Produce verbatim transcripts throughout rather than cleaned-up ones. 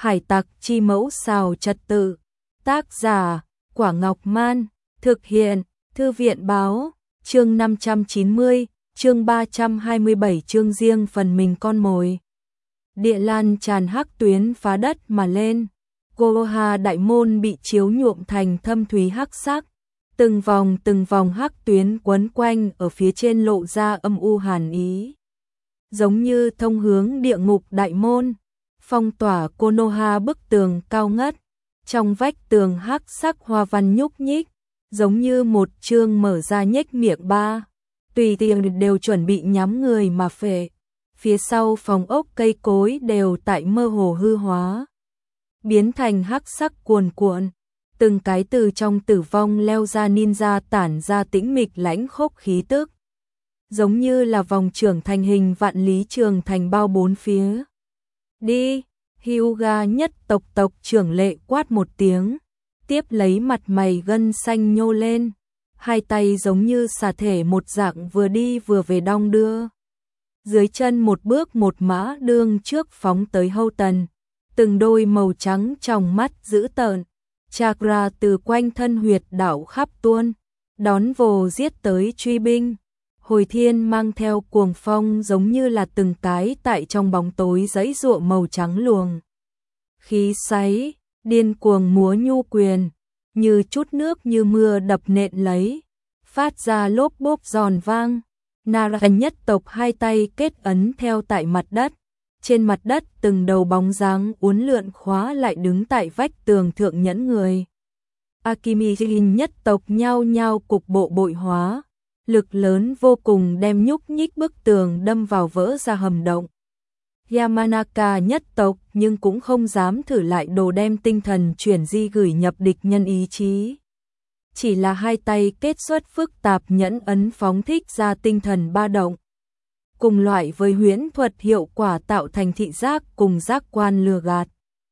Hải tặc chi mẫu xào trật tự. Tác giả, Quả Ngọc Man. Thực hiện, Thư viện báo. Chương năm trăm chín mươi, chương ba trăm hai mươi bảy, chương riêng phần mình con mồi. Địa lan tràn hắc tuyến phá đất mà lên. Konoha đại môn bị chiếu nhuộm thành thâm thúy hắc sắc. Từng vòng từng vòng hắc tuyến quấn quanh ở phía trên lộ ra âm u hàn ý. Giống như thông hướng địa ngục đại môn. Phong tỏa Konoha bức tường cao ngất. Trong vách tường hắc sắc hoa văn nhúc nhích. Giống như một chương mở ra nhếch miệng ba. Tùy tiện đều chuẩn bị nhắm người mà phệ. Phía sau phòng ốc cây cối đều tại mơ hồ hư hóa. Biến thành hắc sắc cuồn cuộn. Từng cái từ trong tử vong leo ra ninja tản ra tĩnh mịch lãnh khốc khí tức. Giống như là vòng trưởng thành hình vạn lý trường thành bao bốn phía. Đi, Hyuga nhất tộc tộc trưởng lệ quát một tiếng. Tiếp lấy mặt mày gân xanh nhô lên. Hai tay giống như xà thể một dạng vừa đi vừa về đong đưa. Dưới chân một bước một mã đương trước phóng tới Hâu Tần. Từng đôi màu trắng trong mắt dữ tợn. Chakra từ quanh thân huyệt đảo khắp tuôn. Đón vồ giết tới truy binh. Hồi thiên mang theo cuồng phong giống như là từng cái tại trong bóng tối giãy giụa màu trắng luồng. Khí xoáy, điên cuồng múa nhu quyền. Như chút nước như mưa đập nện lấy. Phát ra lốp bốp giòn vang. Nara nhất tộc hai tay kết ấn theo tại mặt đất. Trên mặt đất từng đầu bóng dáng uốn lượn khóa lại đứng tại vách tường thượng nhẫn người. Akimijin nhất tộc nhao nhao cục bộ bội hóa. Lực lớn vô cùng đem nhúc nhích bức tường đâm vào vỡ ra hầm động. Yamanaka nhất tộc nhưng cũng không dám thử lại đồ đem tinh thần chuyển di gửi nhập địch nhân ý chí. Chỉ là hai tay kết xuất phức tạp nhẫn ấn phóng thích ra tinh thần ba động. Cùng loại với huyễn thuật hiệu quả tạo thành thị giác cùng giác quan lừa gạt.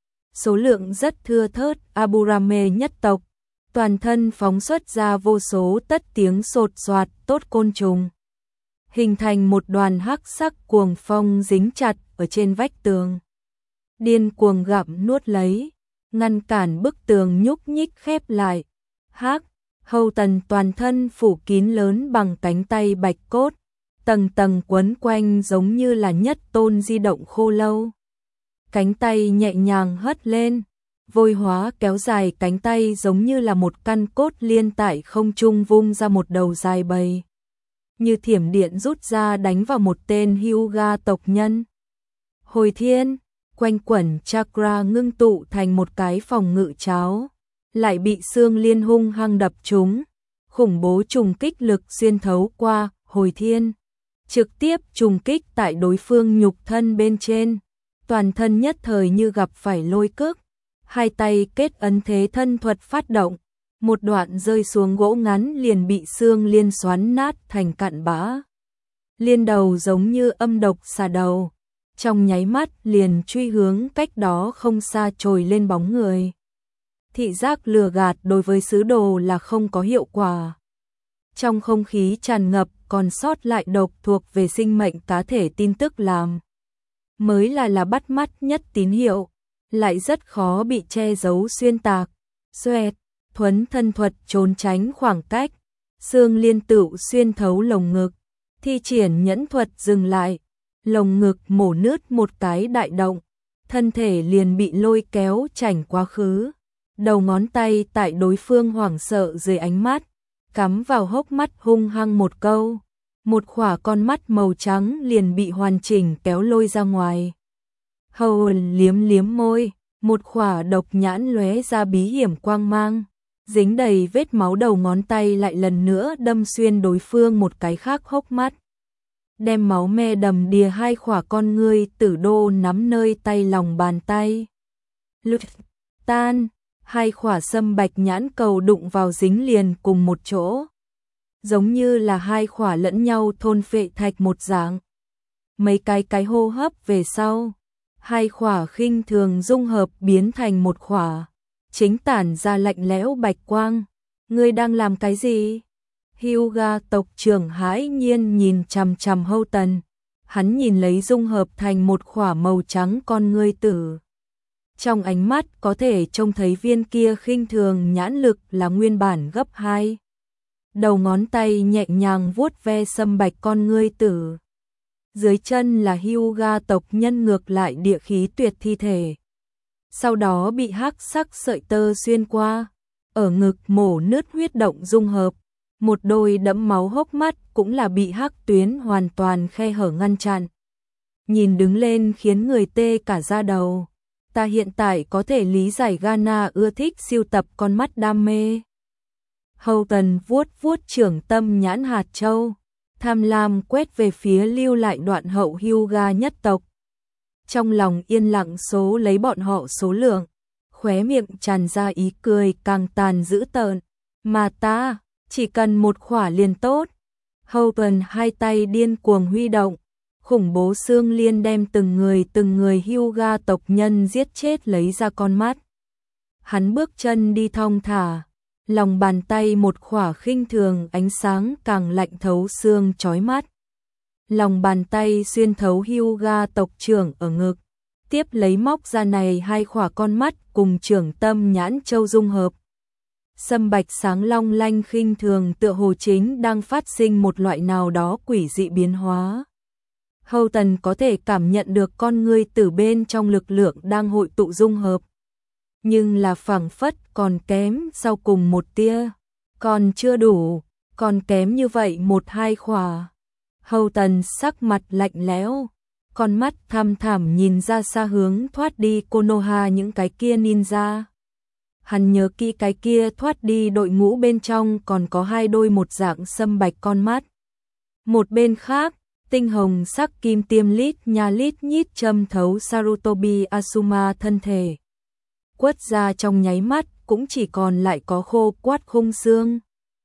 Số lượng rất thưa thớt, Aburame nhất tộc. Toàn thân phóng xuất ra vô số tất tiếng sột soạt tốt côn trùng. Hình thành một đoàn hắc sắc cuồng phong dính chặt ở trên vách tường. Điên cuồng gặm nuốt lấy, ngăn cản bức tường nhúc nhích khép lại. Hắc, Hâu Tần toàn thân phủ kín lớn bằng cánh tay bạch cốt. Tầng tầng quấn quanh giống như là nhất tôn di động khô lâu. Cánh tay nhẹ nhàng hất lên. Vôi hóa kéo dài cánh tay giống như là một căn cốt liên tại không trung vung ra một đầu dài bầy. Như thiểm điện rút ra đánh vào một tên Hyuga tộc nhân. Hồi thiên, quanh quẩn chakra ngưng tụ thành một cái phòng ngự cháo. Lại bị xương liên hung hăng đập trúng. Khủng bố trùng kích lực xuyên thấu qua hồi thiên. Trực tiếp trùng kích tại đối phương nhục thân bên trên. Toàn thân nhất thời như gặp phải lôi cước. Hai tay kết ấn thế thân thuật phát động. Một đoạn rơi xuống gỗ ngắn liền bị xương liên xoắn nát thành cặn bã. Liên đầu giống như âm độc xà đầu. Trong nháy mắt liền truy hướng cách đó không xa trồi lên bóng người. Thị giác lừa gạt đối với sứ đồ là không có hiệu quả. Trong không khí tràn ngập còn sót lại độc thuộc về sinh mệnh cá thể tin tức làm. Mới là là bắt mắt nhất tín hiệu. Lại rất khó bị che giấu xuyên tạc. Xoẹt, thuấn thân thuật trốn tránh khoảng cách. Xương liên tựu xuyên thấu lồng ngực. Thi triển nhẫn thuật dừng lại. Lồng ngực mổ nứt một cái đại động. Thân thể liền bị lôi kéo chảnh quá khứ. Đầu ngón tay tại đối phương hoảng sợ dưới ánh mắt. Cắm vào hốc mắt hung hăng một câu. Một khỏa con mắt màu trắng liền bị hoàn chỉnh kéo lôi ra ngoài. Hầu liếm liếm môi, một khỏa độc nhãn lóe ra bí hiểm quang mang. Dính đầy vết máu đầu ngón tay lại lần nữa đâm xuyên đối phương một cái khác hốc mắt. Đem máu me đầm đìa hai khỏa con ngươi tử đô nắm nơi tay lòng bàn tay. Lụt tan, hai khỏa sâm bạch nhãn cầu đụng vào dính liền cùng một chỗ. Giống như là hai khỏa lẫn nhau thôn phệ thạch một dạng. Mấy cái cái hô hấp về sau. Hai khỏa khinh thường dung hợp biến thành một khỏa. Chính tản ra lạnh lẽo bạch quang. Ngươi đang làm cái gì? Hyuga tộc trưởng hãi nhiên nhìn chằm chằm Hâu Tần. Hắn nhìn lấy dung hợp thành một khỏa màu trắng con ngươi tử. Trong ánh mắt có thể trông thấy viên kia khinh thường nhãn lực là nguyên bản gấp hai. Đầu ngón tay nhẹ nhàng vuốt ve sâm bạch con ngươi tử. Dưới chân là Hyuga tộc nhân ngược lại địa khí tuyệt thi thể. Sau đó bị hắc sắc sợi tơ xuyên qua, ở ngực mổ nứt huyết động dung hợp. Một đôi đẫm máu hốc mắt cũng là bị hắc tuyến hoàn toàn khe hở ngăn chặn. Nhìn đứng lên khiến người tê cả da đầu. Ta hiện tại có thể lý giải Ghana ưa thích siêu tập con mắt đam mê. Hầu Tần vuốt vuốt trưởng tâm nhãn hạt châu, tham lam quét về phía lưu lại đoạn hậu Hyuga nhất tộc. Trong lòng yên lặng số lấy bọn họ số lượng, khóe miệng tràn ra ý cười càng tàn dữ tợn. Mà ta, chỉ cần một khỏa liền tốt. Hầu Tần hai tay điên cuồng huy động, khủng bố xương liên đem từng người từng người Hyuga tộc nhân giết chết lấy ra con mắt. Hắn bước chân đi thong thả, lòng bàn tay một khỏa khinh thường ánh sáng càng lạnh thấu xương chói mắt. Lòng bàn tay xuyên thấu Hyuga tộc trưởng ở ngực, tiếp lấy móc ra này hai khỏa con mắt cùng trưởng tâm nhãn châu dung hợp. Sâm bạch sáng long lanh khinh thường tựa hồ chính đang phát sinh một loại nào đó quỷ dị biến hóa. Hầu Tần có thể cảm nhận được con ngươi từ bên trong lực lượng đang hội tụ dung hợp. Nhưng là phảng phất còn kém sau cùng một tia, còn chưa đủ, còn kém như vậy một hai khỏa. Hầu Tần sắc mặt lạnh lẽo, con mắt thăm thẳm nhìn ra xa hướng thoát đi Konoha những cái kia ninja. Hắn nhớ kỹ cái kia thoát đi đội ngũ bên trong còn có hai đôi một dạng sâm bạch con mắt. Một bên khác, tinh hồng sắc kim tiêm lít nha lít nhít châm thấu Sarutobi Asuma thân thể. Quất ra trong nháy mắt cũng chỉ còn lại có khô quắt khung xương.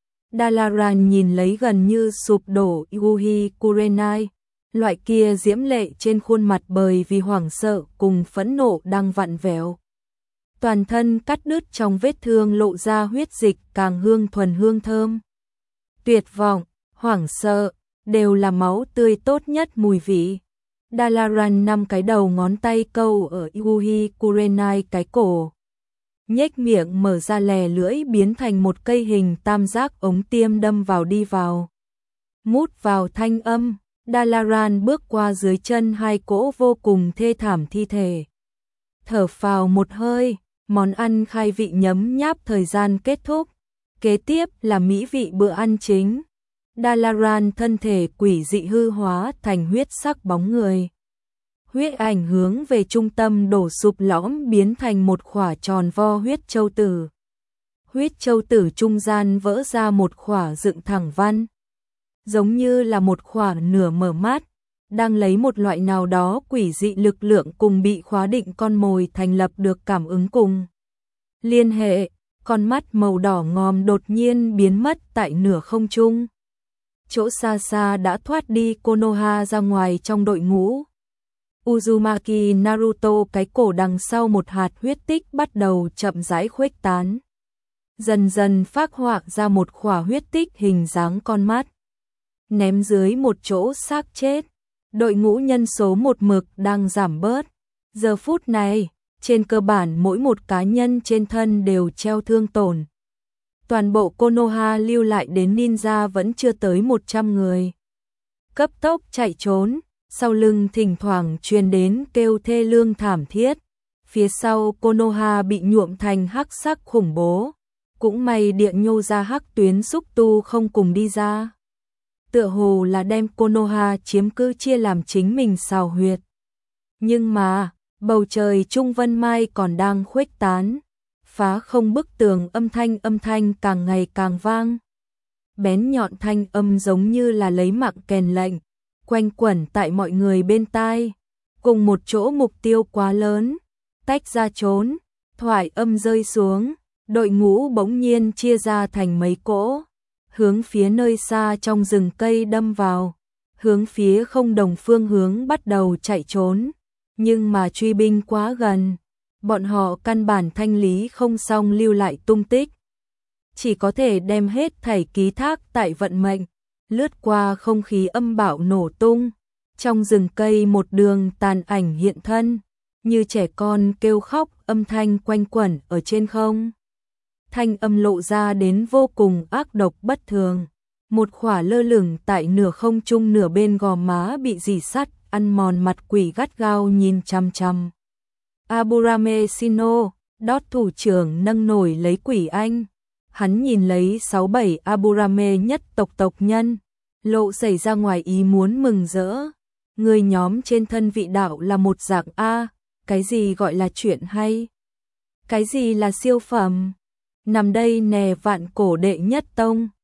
Dalaran nhìn lấy gần như sụp đổ Yuhi Kurenai, loại kia diễm lệ trên khuôn mặt bởi vì hoảng sợ cùng phẫn nộ đang vặn vẹo. Toàn thân cắt đứt trong vết thương lộ ra huyết dịch càng hương thuần hương thơm. Tuyệt vọng, hoảng sợ, đều là máu tươi tốt nhất mùi vị. Dalaran năm cái đầu ngón tay câu ở Yuhi Kurenai cái cổ. Nhếch miệng mở ra lè lưỡi biến thành một cây hình tam giác ống tiêm đâm vào đi vào. Mút vào thanh âm, Dalaran bước qua dưới chân hai cỗ vô cùng thê thảm thi thể. Thở phào một hơi, món ăn khai vị nhấm nháp thời gian kết thúc. Kế tiếp là mỹ vị bữa ăn chính. Dalaran thân thể quỷ dị hư hóa thành huyết sắc bóng người. Huyết ảnh hướng về trung tâm đổ sụp lõm biến thành một khỏa tròn vo huyết châu tử. Huyết châu tử trung gian vỡ ra một khỏa dựng thẳng văn. Giống như là một khỏa nửa mở mát, đang lấy một loại nào đó quỷ dị lực lượng cùng bị khóa định con mồi thành lập được cảm ứng cùng. Liên hệ, con mắt màu đỏ ngòm đột nhiên biến mất tại nửa không trung. Chỗ xa xa đã thoát đi Konoha ra ngoài trong đội ngũ. Uzumaki Naruto cái cổ đằng sau một hạt huyết tích bắt đầu chậm rãi khuếch tán. Dần dần phác họa ra một khỏa huyết tích hình dáng con mắt. Ném dưới một chỗ xác chết. Đội ngũ nhân số một mực đang giảm bớt. Giờ phút này, trên cơ bản mỗi một cá nhân trên thân đều treo thương tổn. Toàn bộ Konoha lưu lại đến ninja vẫn chưa tới một trăm người. Cấp tốc chạy trốn, sau lưng thỉnh thoảng truyền đến kêu thê lương thảm thiết. Phía sau Konoha bị nhuộm thành hắc sắc khủng bố. Cũng may địa nhô ra hắc tuyến xúc tu không cùng đi ra. Tựa hồ là đem Konoha chiếm cứ chia làm chính mình xào huyệt. Nhưng mà, bầu trời trung vân mai còn đang khuếch tán. Phá không bức tường âm thanh âm thanh càng ngày càng vang. Bén nhọn thanh âm giống như là lấy mạng kèn lệnh, quanh quẩn tại mọi người bên tai. Cùng một chỗ mục tiêu quá lớn, tách ra trốn, thoại âm rơi xuống, đội ngũ bỗng nhiên chia ra thành mấy cỗ, hướng phía nơi xa trong rừng cây đâm vào, hướng phía không đồng phương hướng bắt đầu chạy trốn, nhưng mà truy binh quá gần. Bọn họ căn bản thanh lý không xong lưu lại tung tích. Chỉ có thể đem hết thảy ký thác tại vận mệnh, lướt qua không khí âm bạo nổ tung. Trong rừng cây một đường tàn ảnh hiện thân, như trẻ con kêu khóc, âm thanh quanh quẩn ở trên không. Thanh âm lộ ra đến vô cùng ác độc bất thường. Một khỏa lơ lửng tại nửa không trung nửa bên gò má bị dì sắt, ăn mòn mặt quỷ gắt gao nhìn chằm chằm. Aburame Shino, đót thủ trưởng nâng nổi lấy quỷ anh. Hắn nhìn lấy sáu bảy Aburame nhất tộc tộc nhân, lộ xảy ra ngoài ý muốn mừng rỡ. Người nhóm trên thân vị đạo là một dạng A, cái gì gọi là chuyện hay? Cái gì là siêu phẩm? Nằm đây nè vạn cổ đệ nhất tông.